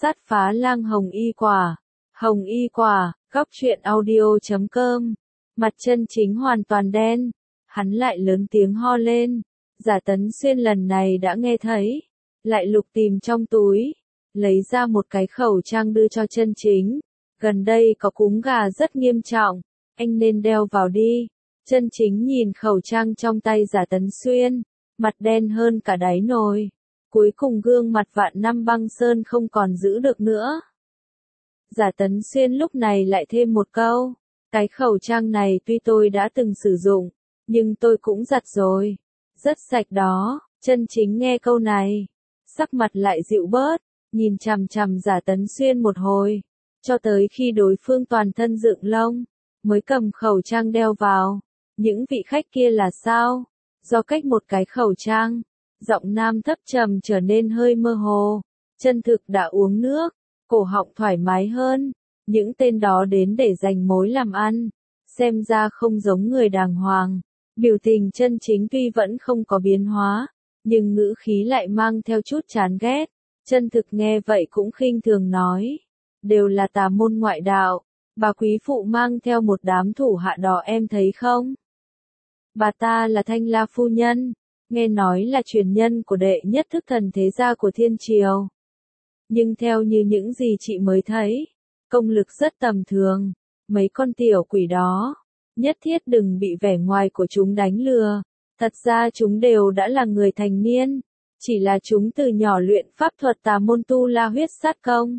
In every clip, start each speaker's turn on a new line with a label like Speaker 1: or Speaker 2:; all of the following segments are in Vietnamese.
Speaker 1: Sát phá lang hồng y quả. Hồng y quả, góc truyện audio.com. Mặt chân chính hoàn toàn đen. Hắn lại lớn tiếng ho lên. Giả Tấn Xuyên lần này đã nghe thấy. Lại lục tìm trong túi. Lấy ra một cái khẩu trang đưa cho chân chính. Gần đây có cúm gà rất nghiêm trọng. Anh nên đeo vào đi. Chân chính nhìn khẩu trang trong tay Giả Tấn Xuyên. Mặt đen hơn cả đáy nồi. Cuối cùng gương mặt vạn năm băng sơn không còn giữ được nữa. Giả Tấn Xuyên lúc này lại thêm một câu. Cái khẩu trang này tuy tôi đã từng sử dụng, nhưng tôi cũng giặt rồi. Rất sạch đó. Chân chính nghe câu này. Sắc mặt lại dịu bớt. Nhìn chằm chằm Giả Tấn Xuyên một hồi. Cho tới khi đối phương toàn thân dựng lông. Mới cầm khẩu trang đeo vào. Những vị khách kia là sao? Do cách một cái khẩu trang. Giọng nam thấp trầm trở nên hơi mơ hồ. Chân thực đã uống nước. Cổ họng thoải mái hơn. Những tên đó đến để giành mối làm ăn. Xem ra không giống người đàng hoàng. Biểu tình chân chính tuy vẫn không có biến hóa. Nhưng ngữ khí lại mang theo chút chán ghét. Chân thực nghe vậy cũng khinh thường nói. Đều là tà môn ngoại đạo. Bà quý phụ mang theo một đám thủ hạ đó em thấy không? Bà ta là Thanh La phu nhân. Nghe nói là truyền nhân của đệ nhất thức thần thế gia của Thiên Triều. Nhưng theo như những gì chị mới thấy, công lực rất tầm thường. Mấy con tiểu quỷ đó, nhất thiết đừng bị vẻ ngoài của chúng đánh lừa. Thật ra chúng đều đã là người thành niên. Chỉ là chúng từ nhỏ luyện pháp thuật tà môn tu la huyết sát công.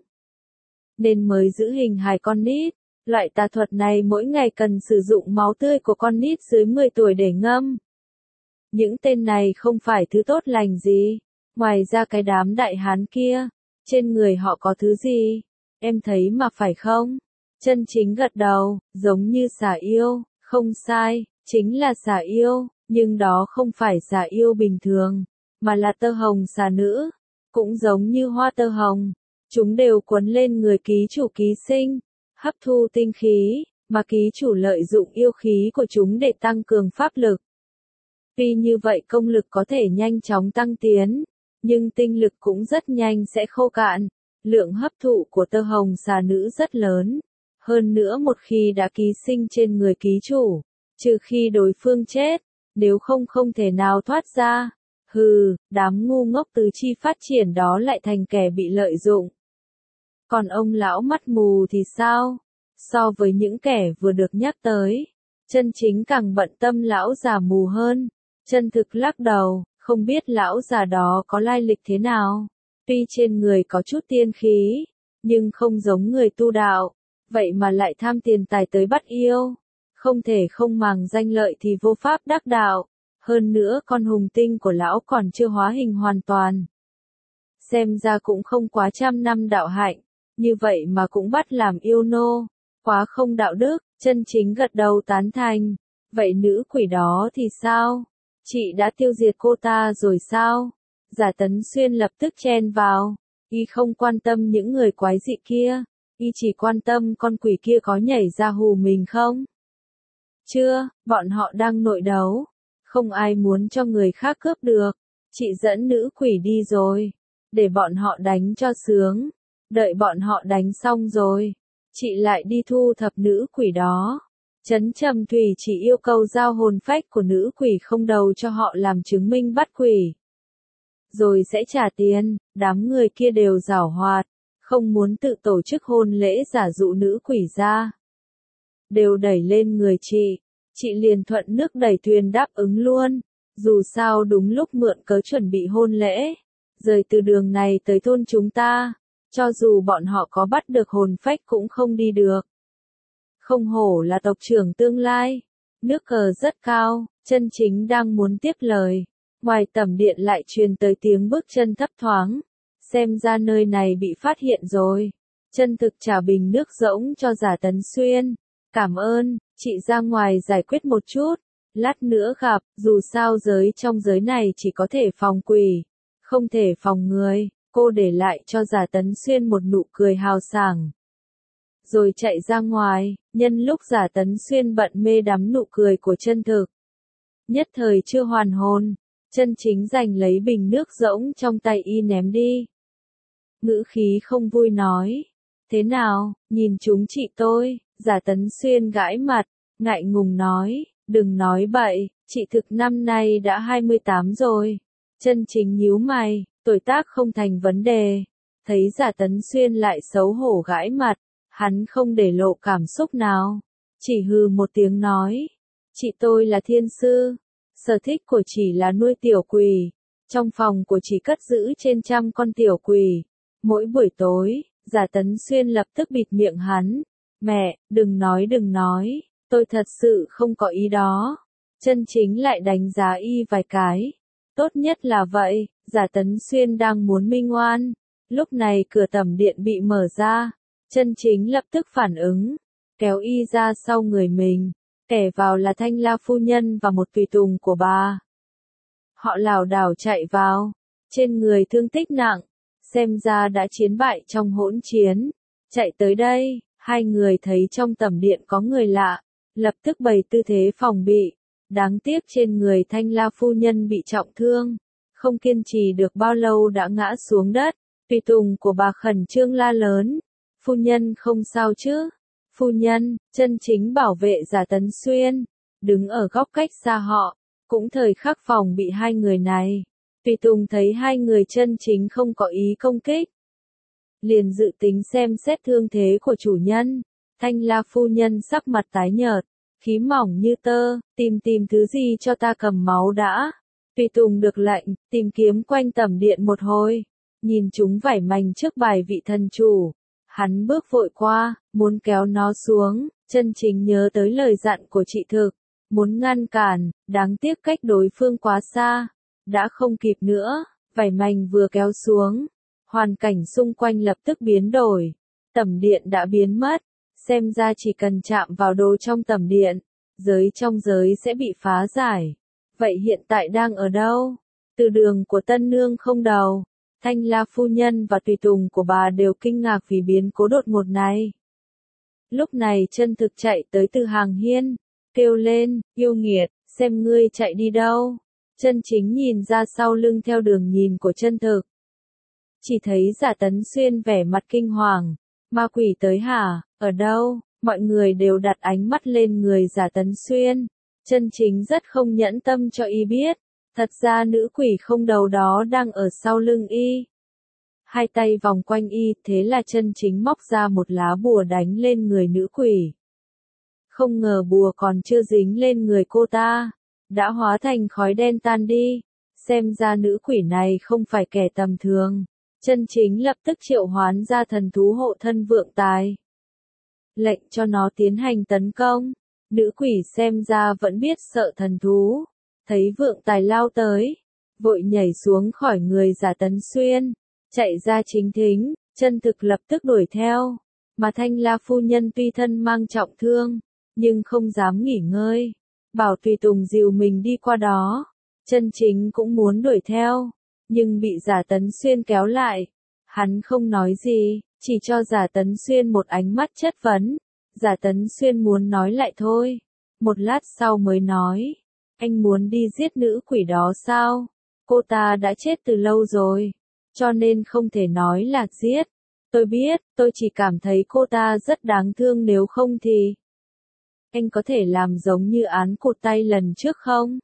Speaker 1: Nên mới giữ hình hài con nít. Loại tà thuật này mỗi ngày cần sử dụng máu tươi của con nít dưới 10 tuổi để ngâm. Những tên này không phải thứ tốt lành gì. Ngoài ra cái đám đại hán kia, trên người họ có thứ gì? Em thấy mà phải không? Chân chính gật đầu, giống như xà yêu. Không sai, chính là xà yêu. Nhưng đó không phải xà yêu bình thường, mà là tơ hồng xà nữ. Cũng giống như hoa tơ hồng. Chúng đều quấn lên người ký chủ ký sinh. Hấp thu tinh khí, mà ký chủ lợi dụng yêu khí của chúng để tăng cường pháp lực. Tuy như vậy công lực có thể nhanh chóng tăng tiến, nhưng tinh lực cũng rất nhanh sẽ khô cạn. Lượng hấp thụ của tơ hồng xà nữ rất lớn. Hơn nữa một khi đã ký sinh trên người ký chủ, trừ khi đối phương chết, nếu không không thể nào thoát ra. Hừ, đám ngu ngốc tứ chi phát triển đó lại thành kẻ bị lợi dụng. Còn ông lão mắt mù thì sao? So với những kẻ vừa được nhắc tới, chân chính càng bận tâm lão già mù hơn. Chân thực lắc đầu, không biết lão già đó có lai lịch thế nào. Tuy trên người có chút tiên khí, nhưng không giống người tu đạo, vậy mà lại tham tiền tài tới bắt yêu. Không thể không màng danh lợi thì vô pháp đắc đạo. Hơn nữa con hùng tinh của lão còn chưa hóa hình hoàn toàn. Xem ra cũng không quá 100 năm đạo hạnh. Như vậy mà cũng bắt làm yêu nô. Quá không đạo đức. Chân chính gật đầu tán thành. Vậy nữ quỷ đó thì sao? Chị đã tiêu diệt cô ta rồi sao? Giả Tấn Xuyên lập tức chen vào. Y không quan tâm những người quái dị kia. Y chỉ quan tâm con quỷ kia có nhảy ra hù mình không? Chưa, bọn họ đang nội đấu. Không ai muốn cho người khác cướp được. Chị dẫn nữ quỷ đi rồi. Để bọn họ đánh cho sướng. Đợi bọn họ đánh xong rồi, chị lại đi thu thập nữ quỷ đó. Trấn Trầm Thủy chỉ yêu cầu giao hồn phách của nữ quỷ không đầu cho họ làm chứng minh bắt quỷ. Rồi sẽ trả tiền. Đám người kia đều giảo hoạt, không muốn tự tổ chức hôn lễ giả dụ nữ quỷ ra. Đều đẩy lên người chị liền thuận nước đẩy thuyền đáp ứng luôn. Dù sao đúng lúc mượn cớ chuẩn bị hôn lễ. Rời từ đường này tới thôn chúng ta. Cho dù bọn họ có bắt được hồn phách cũng không đi được. Không hổ là tộc trưởng tương lai. Nước cờ rất cao, chân chính đang muốn tiếp lời. Ngoài tẩm điện lại truyền tới tiếng bước chân thấp thoáng. Xem ra nơi này bị phát hiện rồi. Chân thực trả bình nước rỗng cho Giả Tấn Xuyên. Cảm ơn, chị ra ngoài giải quyết một chút. Lát nữa gặp, dù sao trong giới này chỉ có thể phòng quỷ, không thể phòng người. Cô để lại cho Giả Tấn Xuyên một nụ cười hào sảng. Rồi chạy ra ngoài, nhân lúc Giả Tấn Xuyên bận mê đắm nụ cười của chân thực. Nhất thời chưa hoàn hồn, chân chính giành lấy bình nước rỗng trong tay y ném đi. ngữ khí không vui nói. Thế nào, nhìn chúng chị tôi, Giả Tấn Xuyên gãi mặt, ngại ngùng nói, đừng nói bậy, chị thực năm nay đã 28 rồi. Chân Chính nhíu mày, tuổi tác không thành vấn đề. Thấy Giả Tấn Xuyên lại xấu hổ gãi mặt, hắn không để lộ cảm xúc nào, chỉ hừ một tiếng nói, chị tôi là thiên sư, sở thích của chị là nuôi tiểu quỷ, trong phòng của chị cất giữ trên trăm con tiểu quỷ. Mỗi buổi tối, Giả Tấn Xuyên lập tức bịt miệng hắn, mẹ, đừng nói, tôi thật sự không có ý đó. Chân Chính lại đánh giá y vài cái. Tốt nhất là vậy, Giả Tấn Xuyên đang muốn minh oan. Lúc này cửa tẩm điện bị mở ra, Chân Chính lập tức phản ứng, kéo y ra sau người mình, kẻ vào là Thanh La phu nhân và một tùy tùng của bà. Họ lảo đảo chạy vào, trên người thương tích nặng, xem ra đã chiến bại trong hỗn chiến. Chạy tới đây, hai người thấy trong tẩm điện có người lạ, lập tức bày tư thế phòng bị. Đáng tiếc trên người Thanh La phu nhân bị trọng thương, không kiên trì được bao lâu đã ngã xuống đất. Tùy tùng của bà khẩn trương la lớn, phu nhân không sao chứ? Phu nhân, Chân Chính bảo vệ Giả Tấn Xuyên, đứng ở góc cách xa họ, cũng thời khắc phòng bị hai người này. Tùy tùng thấy hai người Chân Chính không có ý công kích, liền dự tính xem xét thương thế của chủ nhân. Thanh La phu nhân sắc mặt tái nhợt, khí mỏng như tơ, tìm thứ gì cho ta cầm máu đã. Tùy tùng được lệnh, tìm kiếm quanh tẩm điện một hồi, nhìn chúng vảy mảnh trước bài vị thần chủ. Hắn bước vội qua, muốn kéo nó xuống. Chân Chính nhớ tới lời dặn của chị Thực, muốn ngăn cản, đáng tiếc cách đối phương quá xa, đã không kịp nữa. Vảy mảnh vừa kéo xuống, hoàn cảnh xung quanh lập tức biến đổi. Tẩm điện đã biến mất, xem ra chỉ cần chạm vào đồ trong tẩm điện, giới trong giới sẽ bị phá giải. Vậy hiện tại đang ở đâu? Từ đường của tân nương không đầu. Thanh La phu nhân và tùy tùng của bà đều kinh ngạc vì biến cố đột ngột này. Lúc này Chân Thực chạy tới từ hàng hiên, kêu lên, yêu nghiệt, xem ngươi chạy đi đâu. Chân Chính nhìn ra sau lưng theo đường nhìn của Chân Thực, chỉ thấy Giả Tấn Xuyên vẻ mặt kinh hoàng. Ma quỷ tới hả? Ở đâu? Mọi người đều đặt ánh mắt lên người Giả Tấn Xuyên. Chân Chính rất không nhẫn tâm cho y biết, thật ra nữ quỷ không đầu đó đang ở sau lưng y. Hai tay vòng quanh y, thế là Chân Chính móc ra một lá bùa đánh lên người nữ quỷ. Không ngờ bùa còn chưa dính lên người cô ta, đã hóa thành khói đen tan đi. Xem ra nữ quỷ này không phải kẻ tầm thường. Chân Chính lập tức triệu hoán ra thần thú hộ thân Vượng Tài, lệnh cho nó tiến hành tấn công. Nữ quỷ xem ra vẫn biết sợ thần thú, thấy Vượng Tài lao tới, vội nhảy xuống khỏi người Giả Tấn Xuyên, chạy ra chính thính. Chân Thực lập tức đuổi theo, mà Thanh La phu nhân tuy thân mang trọng thương, nhưng không dám nghỉ ngơi, bảo tùy tùng dìu mình đi qua đó. Chân Chính cũng muốn đuổi theo, nhưng bị Giả Tấn Xuyên kéo lại. Hắn không nói gì, chỉ cho Giả Tấn Xuyên một ánh mắt chất vấn. Giả Tấn Xuyên muốn nói lại thôi, một lát sau mới nói, anh muốn đi giết nữ quỷ đó sao? Cô ta đã chết từ lâu rồi, cho nên không thể nói là giết. Tôi biết, tôi chỉ cảm thấy cô ta rất đáng thương, nếu không thì anh có thể làm giống như án cụt tay lần trước không?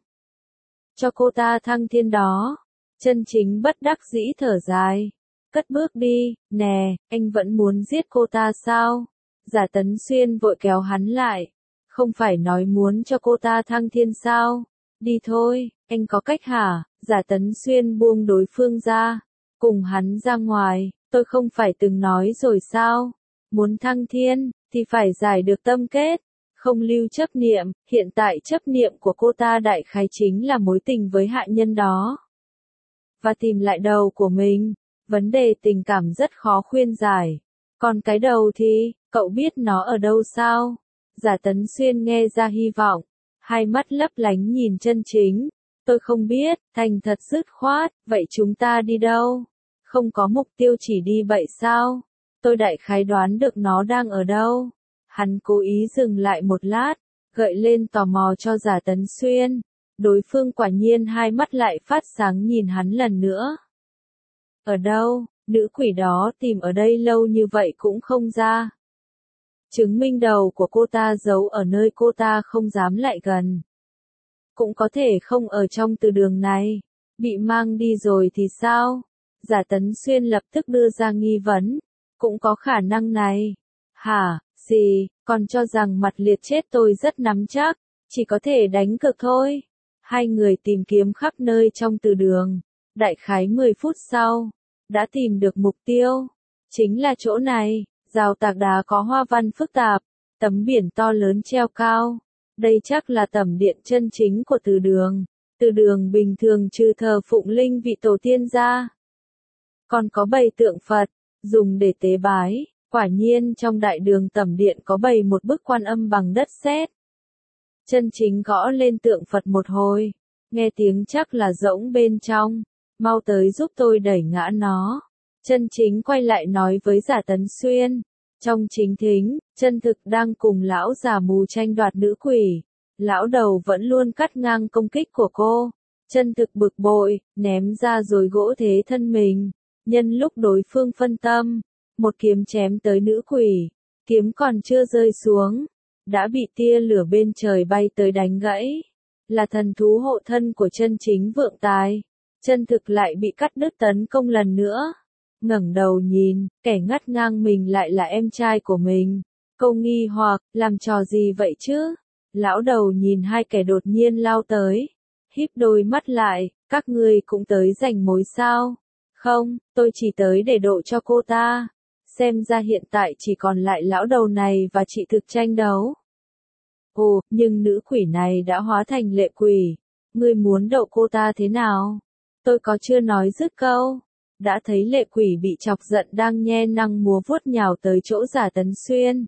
Speaker 1: Cho cô ta thăng thiên đó. Chân Chính bất đắc dĩ thở dài, cất bước đi. Nè, anh vẫn muốn giết cô ta sao? Giả Tấn Xuyên vội kéo hắn lại, không phải nói muốn cho cô ta thăng thiên sao? Đi thôi, anh có cách hả? Giả Tấn Xuyên buông đối phương ra, cùng hắn ra ngoài. Tôi không phải từng nói rồi sao? Muốn thăng thiên, thì phải giải được tâm kết, không lưu chấp niệm. Hiện tại chấp niệm của cô ta đại khái chính là mối tình với hạ nhân đó, và tìm lại đầu của mình. Vấn đề tình cảm rất khó khuyên giải. Còn cái đầu thì, cậu biết nó ở đâu sao? Giả Tấn Xuyên nghe ra hy vọng, hai mắt lấp lánh nhìn Chân Chính. Tôi không biết, thành thật dứt khoát. Vậy chúng ta đi đâu? Không có mục tiêu chỉ đi bậy sao? Tôi đại khái đoán được nó đang ở đâu. Hắn cố ý dừng lại một lát, gợi lên tò mò cho Giả Tấn Xuyên. Đối phương quả nhiên hai mắt lại phát sáng nhìn hắn lần nữa. Ở đâu? Nữ quỷ đó tìm ở đây lâu như vậy cũng không ra. Chứng minh đầu của cô ta giấu ở nơi cô ta không dám lại gần. Cũng có thể không ở trong từ đường này. Bị mang đi rồi thì sao? Giả Tấn Xuyên lập tức đưa ra nghi vấn. Cũng có khả năng này. Hả, gì, còn cho rằng mặt liệt chết tôi rất nắm chắc, chỉ có thể đánh cược thôi. Hai người tìm kiếm khắp nơi trong từ đường. Đại khái 10 phút sau, đã tìm được mục tiêu. Chính là chỗ này, rào tạc đá có hoa văn phức tạp, tấm biển to lớn treo cao. Đây chắc là tẩm điện chân chính của từ đường. Từ đường bình thường trừ thờ phụng linh vị tổ tiên ra. Còn có bày tượng Phật, dùng để tế bái. Quả nhiên trong đại đường tẩm điện có bày một bức Quan Âm bằng đất sét. Chân chính gõ lên tượng Phật một hồi, nghe tiếng chắc là rỗng bên trong, mau tới giúp tôi đẩy ngã nó. Chân chính quay lại nói với Giả Tấn Xuyên, trong chính thính, chân thực đang cùng lão già mù tranh đoạt nữ quỷ. Lão đầu vẫn luôn cắt ngang công kích của cô. Chân thực bực bội, ném ra rồi gỗ thế thân mình. Nhân lúc đối phương phân tâm, một kiếm chém tới nữ quỷ. Kiếm còn chưa rơi xuống, đã bị tia lửa bên trời bay tới đánh gãy. Là thần thú hộ thân của chân chính vượng tài. Chân thực lại bị cắt đứt tấn công lần nữa. Ngẩng đầu nhìn, kẻ ngắt ngang mình lại là em trai của mình. Câu nghi hoặc, làm trò gì vậy chứ? Lão đầu nhìn hai kẻ đột nhiên lao tới. Híp đôi mắt lại, các ngươi cũng tới giành mối sao? Không, tôi chỉ tới để độ cho cô ta. Xem ra hiện tại chỉ còn lại lão đầu này và chị thực tranh đấu. Ồ, nhưng nữ quỷ này đã hóa thành lệ quỷ. Ngươi muốn đậu cô ta thế nào? Tôi có chưa nói dứt câu. Đã thấy lệ quỷ bị chọc giận đang nhe nang múa vuốt nhào tới chỗ Giả Tấn Xuyên.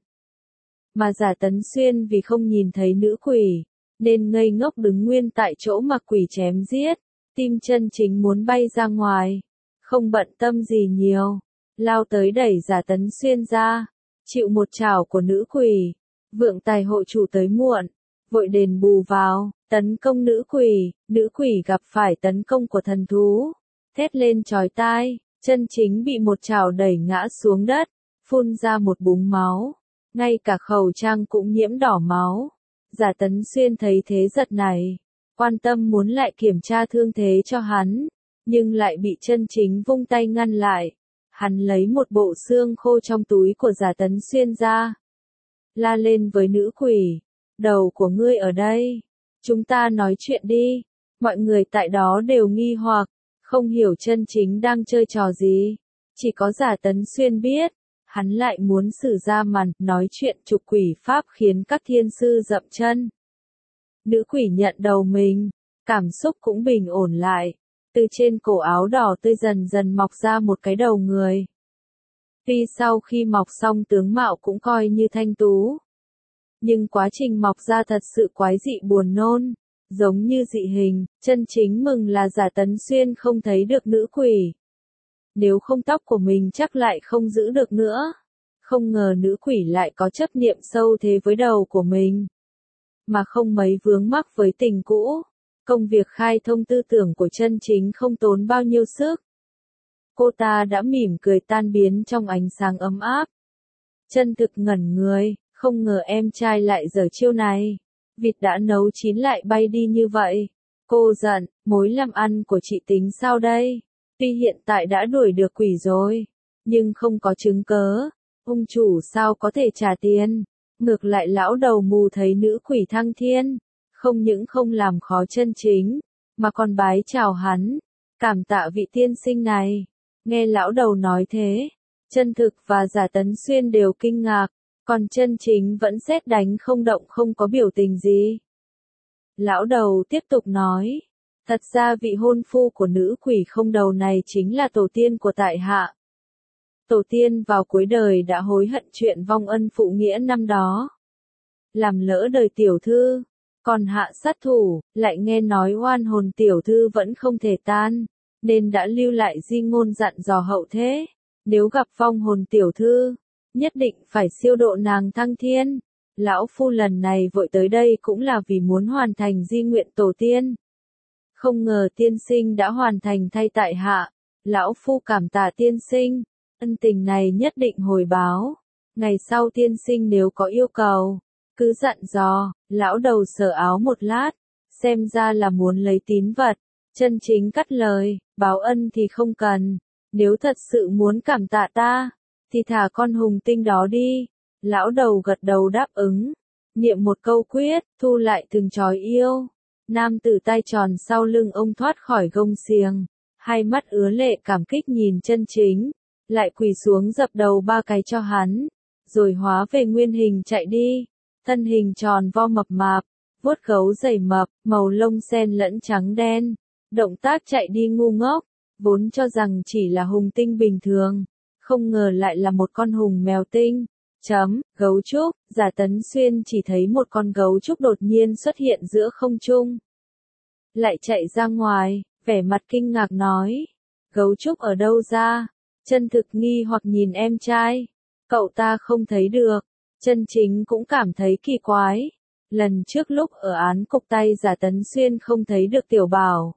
Speaker 1: Mà Giả Tấn Xuyên vì không nhìn thấy nữ quỷ, nên ngây ngốc đứng nguyên tại chỗ mà quỷ chém giết. Tim chân chính muốn bay ra ngoài. Không bận tâm gì nhiều. Lao tới đẩy Giả Tấn Xuyên ra. Chịu một chảo của nữ quỷ. Vượng tài hộ chủ tới muộn. Vội đền bù vào. Tấn công nữ quỷ gặp phải tấn công của thần thú. Thét lên chói tai. Chân chính bị một chảo đẩy ngã xuống đất. Phun ra một búng máu. Ngay cả khẩu trang cũng nhiễm đỏ máu. Giả Tấn Xuyên thấy thế giật nảy. Quan tâm muốn lại kiểm tra thương thế cho hắn. Nhưng lại bị chân chính vung tay ngăn lại. Hắn lấy một bộ xương khô trong túi của Giả Tấn Xuyên ra. La lên với nữ quỷ. Đầu của ngươi ở đây. Chúng ta nói chuyện đi. Mọi người tại đó đều nghi hoặc. Không hiểu chân chính đang chơi trò gì. Chỉ có Giả Tấn Xuyên biết. Hắn lại muốn sử ra màn, nói chuyện trục quỷ pháp khiến các thiên sư dậm chân. Nữ quỷ nhận đầu mình, cảm xúc cũng bình ổn lại. Từ trên cổ áo đỏ tươi dần dần mọc ra một cái đầu người. Tuy sau khi mọc xong tướng mạo cũng coi như thanh tú. Nhưng quá trình mọc ra thật sự quái dị buồn nôn. Giống như dị hình, chân chính mừng là Giả Tấn Xuyên không thấy được nữ quỷ. Nếu không tóc của mình chắc lại không giữ được nữa. Không ngờ nữ quỷ lại có chấp niệm sâu thế với đầu của mình. Mà không mấy vướng mắc với tình cũ. Công việc khai thông tư tưởng của chân chính không tốn bao nhiêu sức. Cô ta đã mỉm cười tan biến trong ánh sáng ấm áp. Chân thực ngẩn người, không ngờ em trai lại giở chiêu này. Vịt đã nấu chín lại bay đi như vậy. Cô giận, mối làm ăn của chị tính sao đây? Tuy hiện tại đã đuổi được quỷ rồi, nhưng không có chứng cớ. Ông chủ sao có thể trả tiền? Ngược lại lão đầu mù thấy nữ quỷ thăng thiên. Không những không làm khó chân chính, mà còn bái chào hắn. Cảm tạ vị tiên sinh này. Nghe lão đầu nói thế, chân thực và Giả Tấn Xuyên đều kinh ngạc. Còn chân chính vẫn sét đánh không động không có biểu tình gì. Lão đầu tiếp tục nói. Thật ra vị hôn phu của nữ quỷ không đầu này chính là tổ tiên của tại hạ. Tổ tiên vào cuối đời đã hối hận chuyện vong ân phụ nghĩa năm đó. Làm lỡ đời tiểu thư. Còn hạ sát thủ, lại nghe nói oan hồn tiểu thư vẫn không thể tan. Nên đã lưu lại di ngôn dặn dò hậu thế. Nếu gặp vong hồn tiểu thư, nhất định phải siêu độ nàng thăng thiên. Lão phu lần này vội tới đây cũng là vì muốn hoàn thành di nguyện tổ tiên. Không ngờ tiên sinh đã hoàn thành thay tại hạ. Lão phu cảm tạ tiên sinh, ân tình này nhất định hồi báo. Ngày sau tiên sinh nếu có yêu cầu, cứ dặn dò. Lão đầu sờ áo một lát, xem ra là muốn lấy tín vật. Chân Chính cắt lời, báo ân thì không cần, nếu thật sự muốn cảm tạ ta, thì thả con hùng tinh đó đi. Lão đầu gật đầu đáp ứng, niệm một câu quyết, thu lại từng chói yêu. Nam tử tay tròn sau lưng ông thoát khỏi gông xiềng, hai mắt ứa lệ cảm kích nhìn Chân Chính, lại quỳ xuống dập đầu 3 cái cho hắn, rồi hóa về nguyên hình chạy đi. Thân hình tròn vo mập mạp, vuốt gấu dày mập, màu lông xen lẫn trắng đen. Động tác chạy đi ngu ngốc, vốn cho rằng chỉ là hùng tinh bình thường, không ngờ lại là một con hùng mèo tinh. Gấu trúc, Giả Tấn Xuyên chỉ thấy một con gấu trúc đột nhiên xuất hiện giữa không trung. Lại chạy ra ngoài, vẻ mặt kinh ngạc nói, gấu trúc ở đâu ra? Chân Thực nghi hoặc nhìn em trai, cậu ta không thấy được. Chân Chính cũng cảm thấy kỳ quái. Lần trước lúc ở án cục tay Giả Tấn Xuyên không thấy được Tiểu Bảo,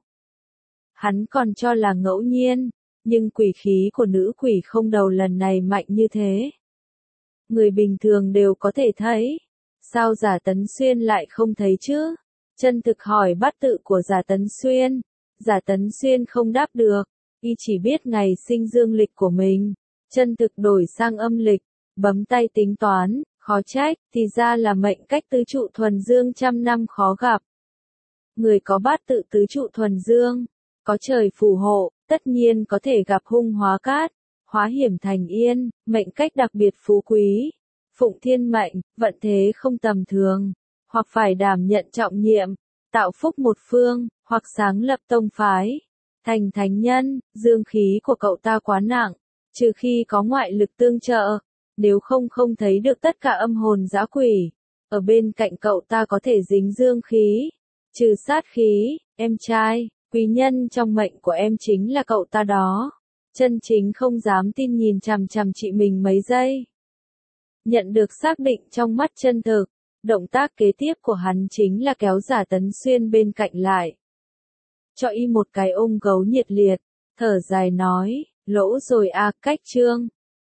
Speaker 1: hắn còn cho là ngẫu nhiên, nhưng quỷ khí của nữ quỷ không đầu lần này mạnh như thế. Người bình thường đều có thể thấy, sao Giả Tấn Xuyên lại không thấy chứ? Chân Thực hỏi bát tự của Giả Tấn Xuyên. Giả Tấn Xuyên không đáp được, y chỉ biết ngày sinh dương lịch của mình. Chân Thực đổi sang âm lịch, bấm tay tính toán, khó trách, thì ra là mệnh cách tứ trụ thuần dương trăm năm khó gặp. Người có bát tự tứ trụ thuần dương, có trời phù hộ, tất nhiên có thể gặp hung hóa cát, hóa hiểm thành yên, mệnh cách đặc biệt phú quý, phụng thiên mệnh, vận thế không tầm thường, hoặc phải đảm nhận trọng nhiệm, tạo phúc một phương, hoặc sáng lập tông phái, thành thánh nhân. Dương khí của cậu ta quá nặng, trừ khi có ngoại lực tương trợ, nếu không không thấy được tất cả âm hồn dã quỷ. Ở bên cạnh cậu ta có thể dính dương khí, trừ sát khí. Em trai, quý nhân trong mệnh của em chính là cậu ta đó. Chân Chính không dám tin nhìn chằm chằm chị mình mấy giây. Nhận được xác định trong mắt Chân Thực, động tác kế tiếp của hắn chính là kéo Giả Tấn Xuyên bên cạnh lại, cho y một cái ôm gấu nhiệt liệt, thở dài nói, lỗ rồi à, cách trương.